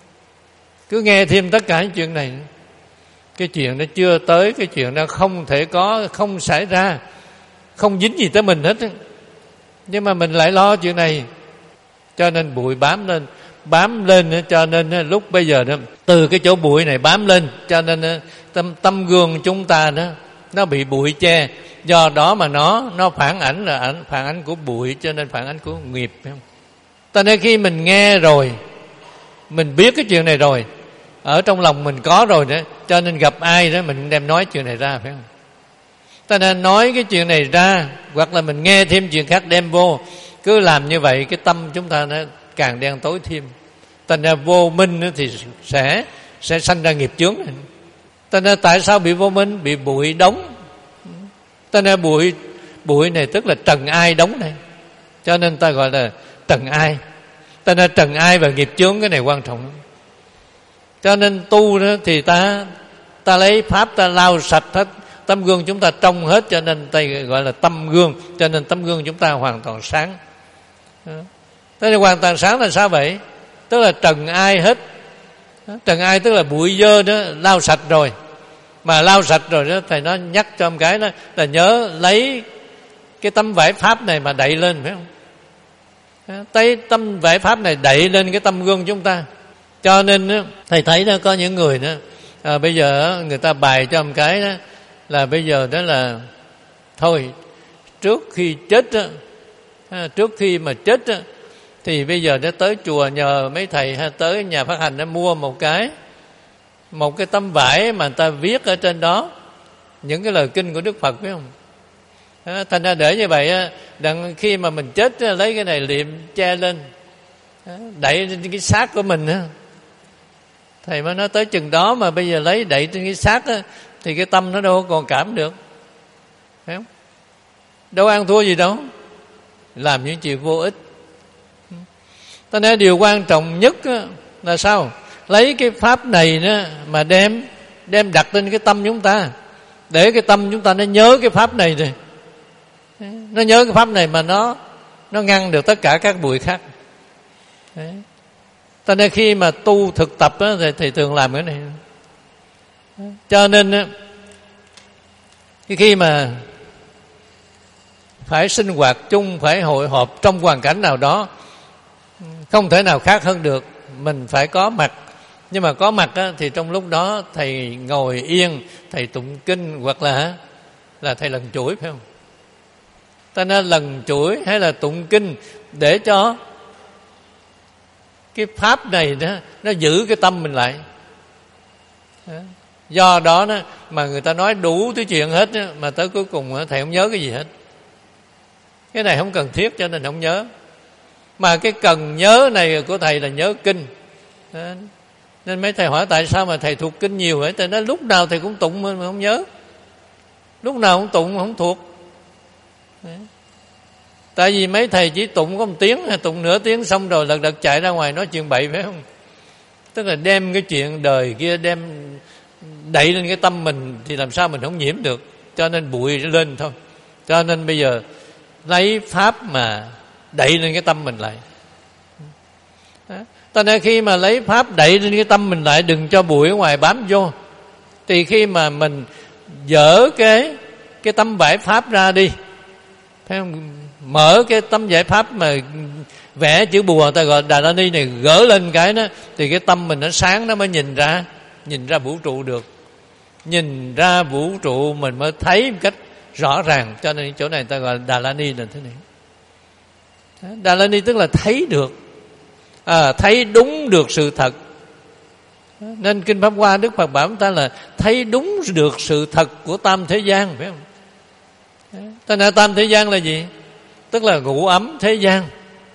Cứ nghe thêm tất cả những chuyện này. Cái chuyện nó chưa tới, cái chuyện nó không thể có, không xảy ra, không dính gì tới mình hết. Nhưng mà mình lại lo chuyện này, cho nên bụi bám lên. Bám lên cho nên lúc bây giờ đó, từ cái chỗ bụi này bám lên, cho nên tâm, tâm gương chúng ta đó, nó bị bụi che. Do đó mà nó nó phản ảnh là ảnh, phản ảnh của bụi, cho nên phản ảnh của nghiệp, phải không? Cho nên khi mình nghe rồi, mình biết cái chuyện này rồi, ở trong lòng mình có rồi đó, cho nên gặp ai đó mình đem nói chuyện này ra, phải không? Cho nên nói cái chuyện này ra, hoặc là mình nghe thêm chuyện khác đem vô, cứ làm như vậy cái tâm chúng ta nó càng đen tối thêm. Thành ra vô minh thì sẽ sẽ sanh ra nghiệp chướng. Thành ra tại sao bị vô minh? Bị bụi đóng. Thành ra bụi bụi này tức là trần ai đóng này, cho nên ta gọi là trần ai. Thành ra trần ai và nghiệp chướng, cái này quan trọng. Cho nên tu đó thì ta ta lấy pháp ta lau sạch hết, tấm gương chúng ta trong hết, cho nên ta gọi là tâm gương. Cho nên tấm gương chúng ta hoàn toàn sáng. Thế thì hoàn toàn sáng là sao vậy? Tức là trần ai hết. Trần ai tức là bụi dơ đó lau sạch rồi. Mà lau sạch rồi đó, thầy nó nhắc cho một cái đó là nhớ lấy cái tấm vải pháp này mà đậy lên, phải không? Tới tấm vải pháp này đậy lên cái tâm gương chúng ta. Cho nên đó, thầy thấy đó, có những người đó à, bây giờ người ta bày cho một cái đó là bây giờ đó là thôi, trước khi chết đó, trước khi mà chết đó, thì bây giờ nó tới chùa nhờ mấy thầy hay tới nhà phát hành nó mua một cái một cái tấm vải mà người ta viết ở trên đó những cái lời kinh của Đức Phật, phải không? À, thành ra để như vậy, đặng khi mà mình chết lấy cái này liệm che lên, đậy trên cái xác của mình. Thầy mới nói tới chừng đó mà bây giờ lấy đậy trên cái xác á, thì cái tâm nó đâu còn cảm được, phải không? Đâu ăn thua gì đâu, làm những chuyện vô ích. Cho nên điều quan trọng nhất là sao? Lấy cái pháp này đó mà đem đem đặt lên cái tâm chúng ta, để cái tâm chúng ta nó nhớ cái pháp này rồi, nó nhớ cái pháp này mà nó nó ngăn được tất cả các bụi khác. Đấy. Cho nên khi mà tu thực tập đó, thì, thì thường làm cái này. Cho nên khi mà phải sinh hoạt chung, phải hội họp trong hoàn cảnh nào đó, không thể nào khác hơn được, mình phải có mặt. Nhưng mà có mặt á, thì trong lúc đó thầy ngồi yên, thầy tụng kinh, hoặc là là thầy lần chuỗi, phải không? Ta nên lần chuỗi hay là tụng kinh để cho cái pháp này đó, nó giữ cái tâm mình lại. Do đó, đó mà người ta nói đủ thứ chuyện hết đó, mà tới cuối cùng thầy không nhớ cái gì hết. Cái này không cần thiết cho nên không nhớ. Mà cái cần nhớ này của thầy là nhớ kinh. Đó. Nên mấy thầy hỏi tại sao mà thầy thuộc kinh nhiều vậy? Thầy nói lúc nào thầy cũng tụng mà không nhớ, lúc nào cũng tụng mà không thuộc. Đấy. Tại vì mấy thầy chỉ tụng có một tiếng, tụng nửa tiếng xong rồi lật đật chạy ra ngoài nói chuyện bậy, phải không? Tức là đem cái chuyện đời kia đem đẩy lên cái tâm mình thì làm sao mình không nhiễm được, cho nên bụi lên thôi. Cho nên bây giờ lấy pháp mà đẩy lên cái tâm mình lại. Cho nên khi mà lấy pháp đẩy lên cái tâm mình lại, đừng cho bụi ở ngoài bám vô. Thì khi mà mình dỡ cái cái tấm vải pháp ra đi, phải không? Mở cái tấm vải pháp mà vẽ chữ bùa ta gọi Đà La Ni này, gỡ lên cái đó, thì cái tâm mình nó sáng, nó mới nhìn ra nhìn ra vũ trụ được. Nhìn ra vũ trụ mình mới thấy một cách rõ ràng. Cho nên chỗ này ta gọi Đà La Ni là thế này. Đà La Ni tức là thấy được, à, thấy đúng được sự thật. Nên Kinh Pháp Hoa Đức Phật bảo chúng ta là thấy đúng được sự thật của tam thế gian, phải không? Thế nên tam thế gian là gì? Tức là ngũ ấm thế gian,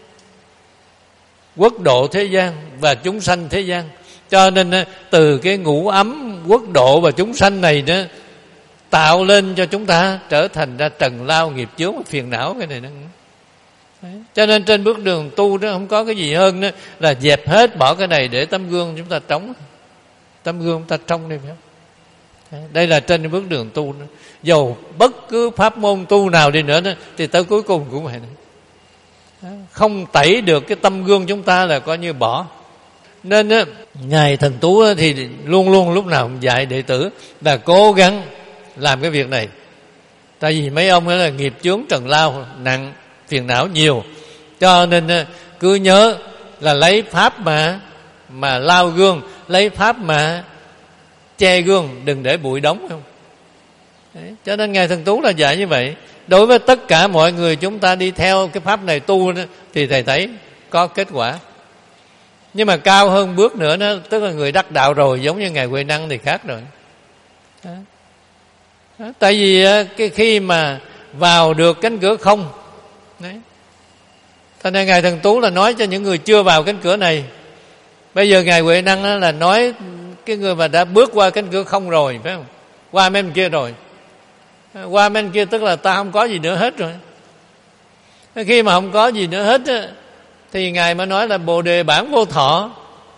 quốc độ thế gian và chúng sanh thế gian. Cho nên từ cái ngũ ấm, quốc độ và chúng sanh này đó, tạo lên cho chúng ta trở thành ra trần lao nghiệp chướng phiền não cái này đó. Cho nên trên bước đường tu đó không có cái gì hơn đó là dẹp hết, bỏ cái này để tấm gương chúng ta trống. Tấm gương chúng ta trong đây, phải không? Đây là trên bước đường tu đó. Dầu bất cứ pháp môn tu nào đi nữa đó, thì tới cuối cùng cũng vậy đó. Không tẩy được cái tâm gương chúng ta là coi như bỏ. Nên á, Ngài Thần Tú thì luôn luôn lúc nào cũng dạy đệ tử là cố gắng làm cái việc này. Tại vì mấy ông đó là nghiệp chướng trần lao nặng, phiền não nhiều. Cho nên cứ nhớ là lấy pháp mà mà lao gương, lấy pháp mà che gương, đừng để bụi đóng, không? Đấy. Cho nên Ngài Thần Tú là dạy như vậy. Đối với tất cả mọi người chúng ta đi theo cái pháp này tu đó, thì thầy thấy có kết quả. Nhưng mà cao hơn bước nữa đó, tức là người đắc đạo rồi, giống như Ngài Huệ Năng thì khác rồi. Đó. Đó. Tại vì cái khi mà vào được cánh cửa không, đấy. Cho nên Ngài Thần Tú là nói cho những người chưa vào cánh cửa này. Bây giờ Ngài Huệ Năng là nói cái người mà đã bước qua cánh cửa không rồi, phải không? Qua bên kia rồi. Qua bên kia tức là ta không có gì nữa hết rồi. Khi mà không có gì nữa hết á, thì Ngài mới nói là Bồ Đề bản vô thọ.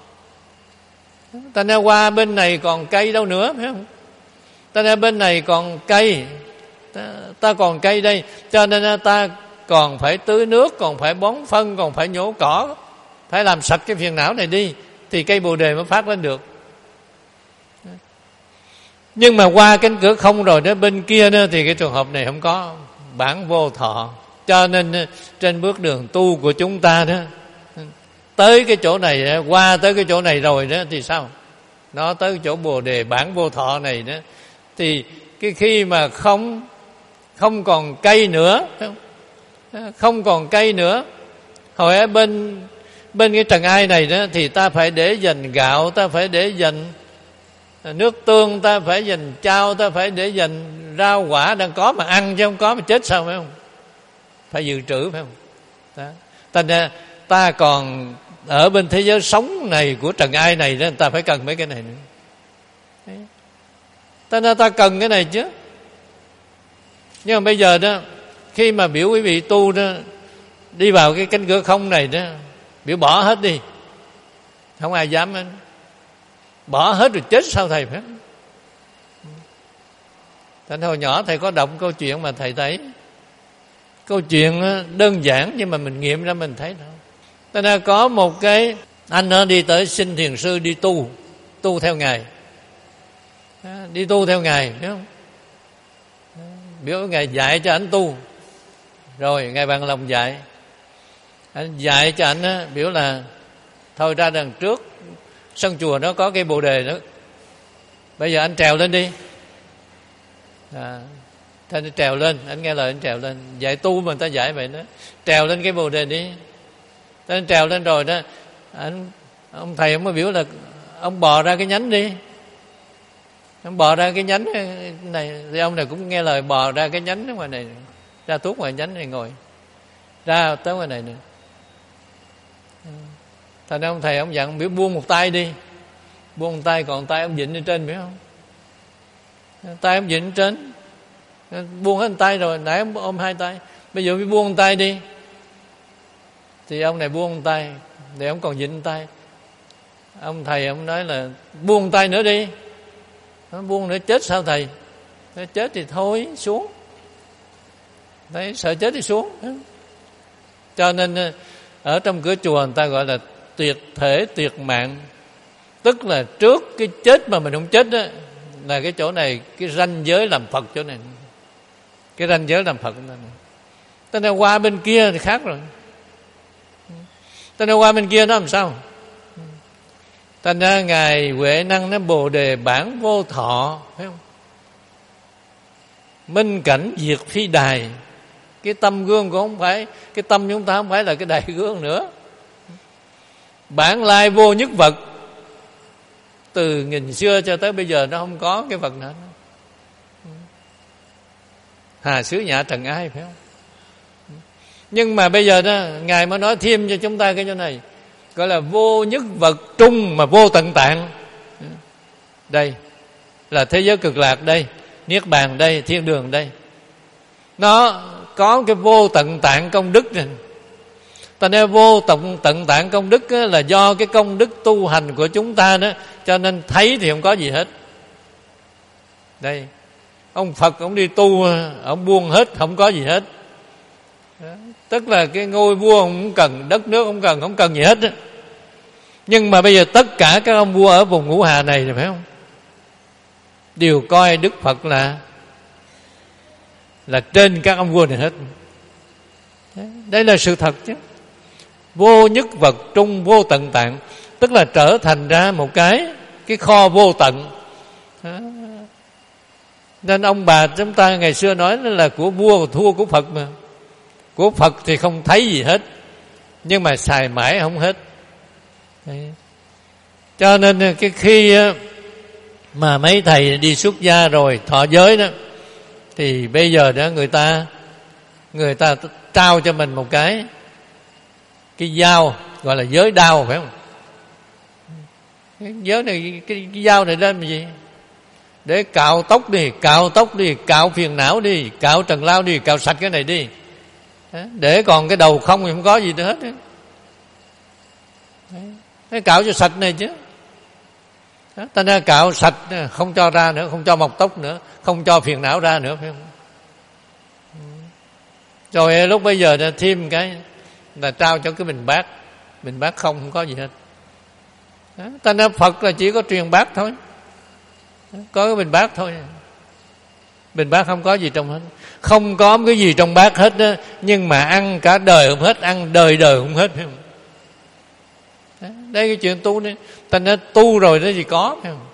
Ta nên qua bên này còn cây đâu nữa, phải không? Ta nên bên này còn cây, ta, ta còn cây đây, cho nên ta còn phải tưới nước, còn phải bón phân, còn phải nhổ cỏ, phải làm sạch cái phiền não này đi, thì cây Bồ Đề mới phát lên được. Nhưng mà qua cánh cửa không rồi đó, bên kia đó, thì cái trường hợp này không có bản vô thọ. Cho nên trên bước đường tu của chúng ta đó, tới cái chỗ này, qua tới cái chỗ này rồi đó thì sao? Nó tới cái chỗ Bồ Đề bản vô thọ này đó, thì cái khi mà không không còn cây nữa, không còn cây nữa, hồi ở bên bên cái trần ai này đó, thì ta phải để dành gạo, ta phải để dành nước tương, ta phải dành chao, ta phải để dành rau quả đang có mà ăn, chứ không có mà chết sao, phải không? Phải dự trữ, phải không? Đó. Thành ra ta còn ở bên thế giới sống này của trần ai này đó, ta phải cần mấy cái này nữa. Thành ra ta cần cái này chứ. Nhưng mà bây giờ đó, khi mà biểu quý vị tu đó, đi vào cái cánh cửa không này đó, biểu bỏ hết đi, không ai dám hết. Bỏ hết rồi chết sao thầy, phải không? Thành hồi nhỏ thầy có đọc câu chuyện mà thầy thấy câu chuyện đơn giản, nhưng mà mình nghiệm ra mình thấy đâu. Thành ra có một cái anh nó đi tới xin thiền sư đi tu, tu theo Ngài, đi tu theo Ngài, biết không? Biểu Ngài dạy cho anh tu, rồi Ngài bằng lòng dạy. Anh dạy cho anh á, biểu là thôi ra đằng trước sân chùa nó có cây Bồ Đề đó, bây giờ anh trèo lên đi. À, thế anh trèo lên, anh nghe lời anh trèo lên. Dạy tu mà người ta dạy vậy đó, trèo lên cái Bồ Đề đi. Thế anh trèo lên rồi đó, anh, ông thầy ông mới biểu là ông bò ra cái nhánh đi. Ông bò ra cái nhánh này, thì ông này cũng nghe lời bò ra cái nhánh ngoài này, ra tuốt ngoài nhánh này ngồi, ra tới ngoài này nữa. Thành ra ông thầy ông dặn biểu buông một tay đi, buông một tay, còn tay ông vịn lên trên, biết không? Tay ông vịn lên trên, buông hết tay rồi, nãy ông ôm hai tay, Bây giờ mới buông tay đi, thì ông này buông tay, để ông còn dính tay. Ông thầy ông nói là buông tay nữa đi. Nó buông nữa chết sao thầy? Nó chết thì thôi xuống. Đấy, sợ chết thì xuống. Cho nên ở trong cửa chùa người ta gọi là tuyệt thể tuyệt mạng. Tức là trước cái chết mà mình không chết đó, là cái chỗ này, cái ranh giới làm Phật chỗ này. Cái ranh giới làm Phật này. Thế nên qua bên kia thì khác rồi. Thế nên qua bên kia nó làm sao? Thành ra Ngài Huệ Năng nó Bồ Đề bản vô thọ, phải không? Minh cảnh diệt phi đài. Cái tâm gương cũng không phải, cái tâm chúng ta không phải là cái đài gương nữa. Bản lai vô nhất vật. Từ nghìn xưa cho tới bây giờ nó không có cái vật nào. Hà xứ nhã trần ai, phải không? Nhưng mà bây giờ đó, Ngài mới nói thêm cho chúng ta cái chỗ này, gọi là vô nhất vật trung mà vô tận tạng. Đây là thế giới cực lạc đây, niết bàn đây, thiên đường đây. Nó có cái vô tận tạng công đức này. Ta nói vô tận tận tạng công đức là do cái công đức tu hành của chúng ta đó, cho nên thấy thì không có gì hết. Đây, ông Phật ông đi tu, ông buông hết, không có gì hết. Đó. Tức là cái ngôi vua không cần, đất nước không cần, không cần gì hết đó. Nhưng mà bây giờ tất cả các ông vua ở vùng Ngũ Hà này thì phải không, đều coi Đức Phật là là trên các ông vua này hết. Đây là sự thật chứ. Vô nhất vật trung vô tận tạng, tức là trở thành ra một cái cái kho vô tận. Đó. Nên ông bà chúng ta ngày xưa nói là của vua thua của Phật mà. Của Phật thì không thấy gì hết, nhưng mà xài mãi không hết. Đấy. Cho nên cái khi mà mấy thầy đi xuất gia rồi thọ giới đó, thì bây giờ đó người ta người ta trao cho mình một cái cái dao gọi là giới đao, phải không? Cái giới này, cái, cái dao này làm gì? Để cạo tóc đi, cạo tóc đi, cạo phiền não đi, cạo trần lao đi, cạo sạch cái này đi. Để còn cái đầu không thì không có gì nữa hết. Đấy, cạo cho sạch này chứ. Ta nên cạo sạch, không cho ra nữa, không cho mọc tóc nữa, không cho phiền não ra nữa, phải không? Rồi lúc bây giờ thêm cái là trao cho cái bình bát, bình bát không, không có gì hết. Đó, ta nên Phật là chỉ có truyền bát thôi, có cái bình bát thôi. Bình bát không có gì trong hết, không có cái gì trong bát hết đó, nhưng mà ăn cả đời không hết, ăn đời đời không hết, phải không? Đó, đây cái chuyện tu này, ta nên tu rồi đó gì có, phải không?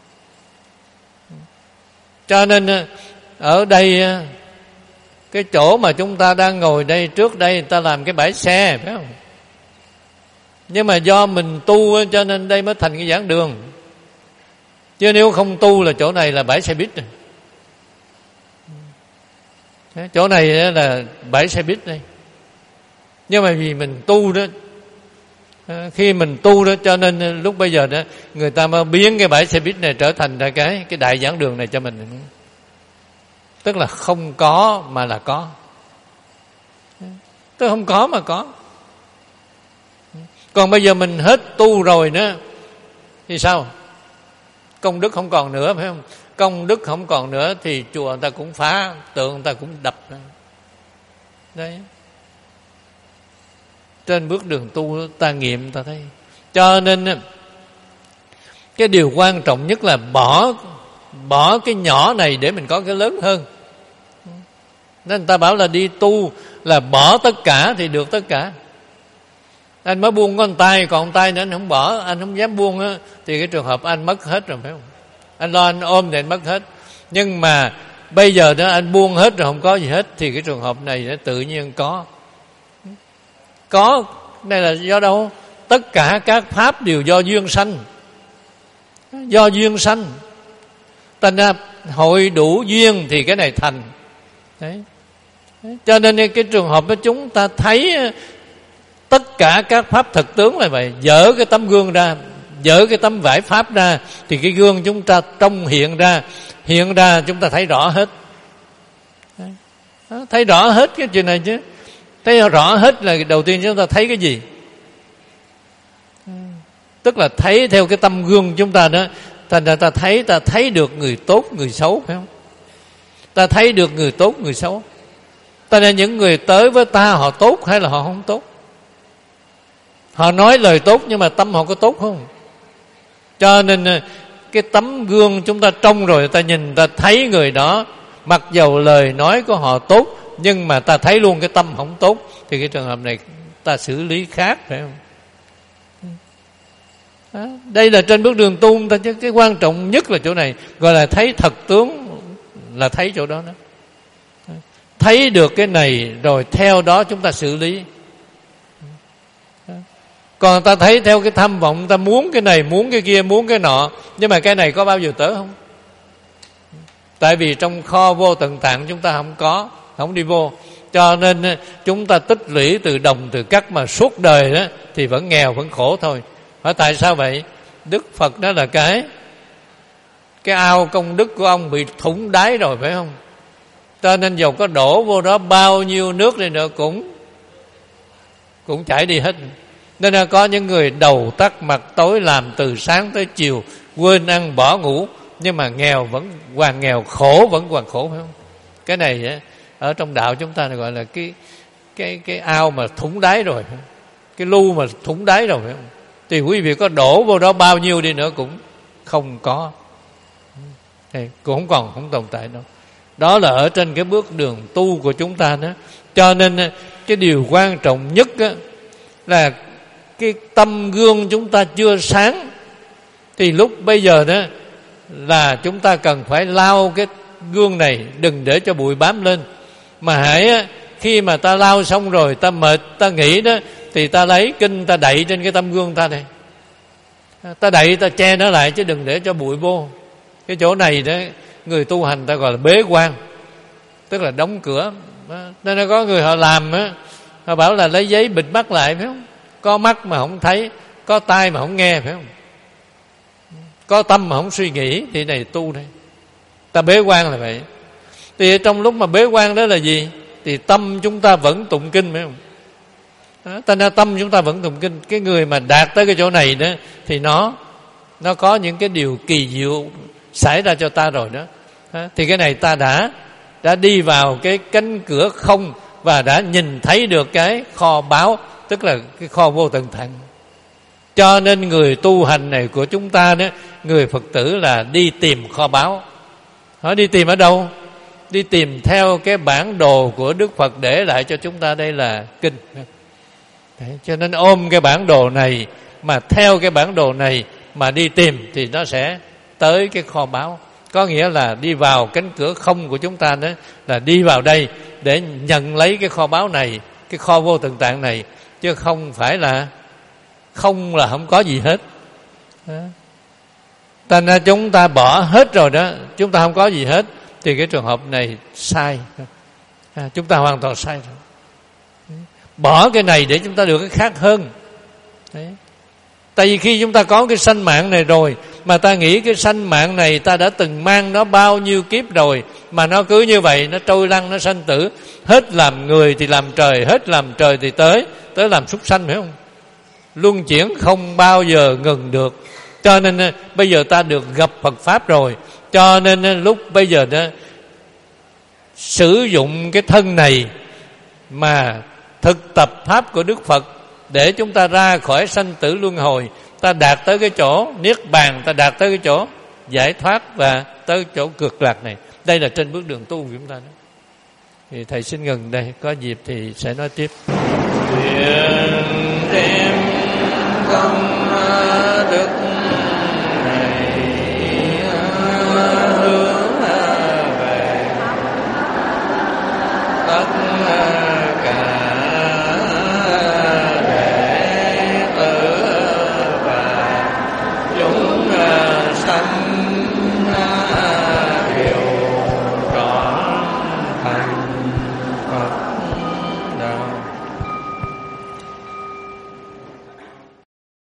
Cho nên ở đây cái chỗ mà chúng ta đang ngồi đây, trước đây người ta làm cái bãi xe, phải không? Nhưng mà do mình tu cho nên đây mới thành cái giảng đường. Chứ nếu không tu là chỗ này là bãi xe buýt này. Chỗ này là bãi xe buýt đây. Nhưng mà vì mình tu đó, khi mình tu đó, cho nên lúc bây giờ đó người ta mới biến cái bãi xe buýt này trở thành ra cái cái đại giảng đường này cho mình. Tức là không có mà là có. Tức không có mà có. Còn bây giờ mình hết tu rồi nữa thì sao? Công đức không còn nữa, phải không? Công đức không còn nữa thì chùa người ta cũng phá, tượng người ta cũng đập. Đấy. Trên bước đường tu ta nghiệm ta thấy. Cho nên cái điều quan trọng nhất là bỏ bỏ cái nhỏ này để mình có cái lớn hơn. Nên người ta bảo là đi tu là bỏ tất cả thì được tất cả. Anh mới buông con tay, còn tay nữa anh không bỏ, anh không dám buông á, thì cái trường hợp anh mất hết rồi, phải không? Anh lo anh ôm thì anh mất hết. Nhưng mà bây giờ đó anh buông hết rồi không có gì hết, thì cái trường hợp này nó tự nhiên có. Có, đây là do đâu? Tất cả các pháp đều do duyên sanh. Do duyên sanh. Thành ra hội đủ duyên thì cái này thành. Đấy. Cho nên cái trường hợp đó chúng ta thấy tất cả các pháp thực tướng là vậy. Dỡ cái tấm gương ra, dỡ cái tấm vải pháp ra, thì cái gương chúng ta trong hiện ra, hiện ra chúng ta thấy rõ hết. Đấy. Thấy rõ hết cái chuyện này chứ. Thấy rõ hết là đầu tiên chúng ta thấy cái gì? Tức là thấy theo cái tâm gương chúng ta đó. Thành ra ta thấy, ta thấy được người tốt, người xấu, phải không? Ta thấy được người tốt, người xấu. Ta nên những người tới với ta họ tốt hay là họ không tốt? Họ nói lời tốt nhưng mà tâm họ có tốt không? Cho nên cái tấm gương chúng ta trông rồi, ta nhìn, ta thấy người đó, mặc dầu lời nói của họ tốt, nhưng mà ta thấy luôn cái tâm không tốt, thì cái trường hợp này ta xử lý khác, phải không? Đó, đây là trên bước đường tu ta, chứ cái quan trọng nhất là chỗ này, gọi là thấy thật tướng, là thấy chỗ đó đó. Thấy được cái này rồi theo đó chúng ta xử lý. Còn ta thấy theo cái tham vọng, ta muốn cái này, muốn cái kia, muốn cái nọ, nhưng mà cái này có bao giờ tới không? Tại vì trong kho vô tận tạng chúng ta không có, không đi vô. Cho nên chúng ta tích lũy từ đồng từ cắt mà suốt đời đó thì vẫn nghèo, vẫn khổ thôi. Hỏi tại sao vậy? Đức Phật đó là cái Cái ao công đức của ông bị thủng đáy rồi, phải không? Cho nên dầu có đổ vô đó bao nhiêu nước đi nữa cũng Cũng chảy đi hết. Nên là có những người đầu tắt mặt tối, làm từ sáng tới chiều, quên ăn bỏ ngủ, nhưng mà nghèo vẫn hoàn nghèo, khổ vẫn hoàn khổ, phải không? Cái này ở trong đạo chúng ta gọi là cái cái cái ao mà thủng đáy rồi, cái lu mà thủng đáy rồi, phải không? Thì quý vị có đổ vô đó bao nhiêu đi nữa cũng không có, cũng không còn, không tồn tại đâu. Đó là ở trên cái bước đường tu của chúng ta đó. Cho nên cái điều quan trọng nhất á, là cái tâm gương chúng ta chưa sáng, thì lúc bây giờ đó là chúng ta cần phải lau cái gương này, đừng để cho bụi bám lên. Mà hãy khi mà ta lau xong rồi, ta mệt, ta nghỉ đó, thì ta lấy kinh ta đậy trên cái tấm gương ta này, ta đậy, ta che nó lại, chứ đừng để cho bụi vô. Cái chỗ này đó người tu hành ta gọi là bế quan, tức là đóng cửa. Nên là có người họ làm á, họ bảo là lấy giấy bịt mắt lại, phải không? Có mắt mà không thấy, có tai mà không nghe, phải không? Có tâm mà không suy nghĩ, thì này tu đây. Ta bế quan là vậy. Thì trong lúc mà bế quan đó là gì? Thì tâm chúng ta vẫn tụng kinh, phải không? Đó, ta nên tâm chúng ta vẫn tụng kinh. Cái người mà đạt tới cái chỗ này đó, thì nó nó có những cái điều kỳ diệu xảy ra cho ta rồi đó. Đó, thì cái này ta đã đã đi vào cái cánh cửa không, và đã nhìn thấy được cái kho báu, tức là cái kho vô tận tạng. Cho nên người tu hành này của chúng ta đó, người Phật tử là đi tìm kho báu. Họ đi tìm ở đâu? Đi tìm theo cái bản đồ của Đức Phật để lại cho chúng ta, đây là kinh. Đấy, cho nên ôm cái bản đồ này, mà theo cái bản đồ này mà đi tìm, thì nó sẽ tới cái kho báu. Có nghĩa là đi vào cánh cửa không của chúng ta đó, là đi vào đây để nhận lấy cái kho báu này, cái kho vô tận tạng này, chứ không phải là không là không có gì hết. Thành ra chúng ta bỏ hết rồi đó, chúng ta không có gì hết, thì cái trường hợp này sai. À, chúng ta hoàn toàn sai rồi. Bỏ cái này để chúng ta được cái khác hơn. Đấy. Tại vì khi chúng ta có cái sanh mạng này rồi, mà ta nghĩ cái sanh mạng này ta đã từng mang nó bao nhiêu kiếp rồi, mà nó cứ như vậy, nó trôi lăn, nó sanh tử, hết làm người thì làm trời, hết làm trời thì tới tới làm súc sanh, phải không? Luân chuyển không bao giờ ngừng được. Cho nên bây giờ ta được gặp Phật Pháp rồi, cho nên lúc bây giờ đó sử dụng cái thân này mà thực tập Pháp của Đức Phật, để chúng ta ra khỏi sanh tử luân hồi, ta đạt tới cái chỗ niết bàn, ta đạt tới cái chỗ giải thoát, và tới chỗ cực lạc này. Đây là trên bước đường tu của chúng ta đó. Thì thầy xin ngừng đây, có dịp thì sẽ nói tiếp. Nguyện thêm công đức này hướng về tất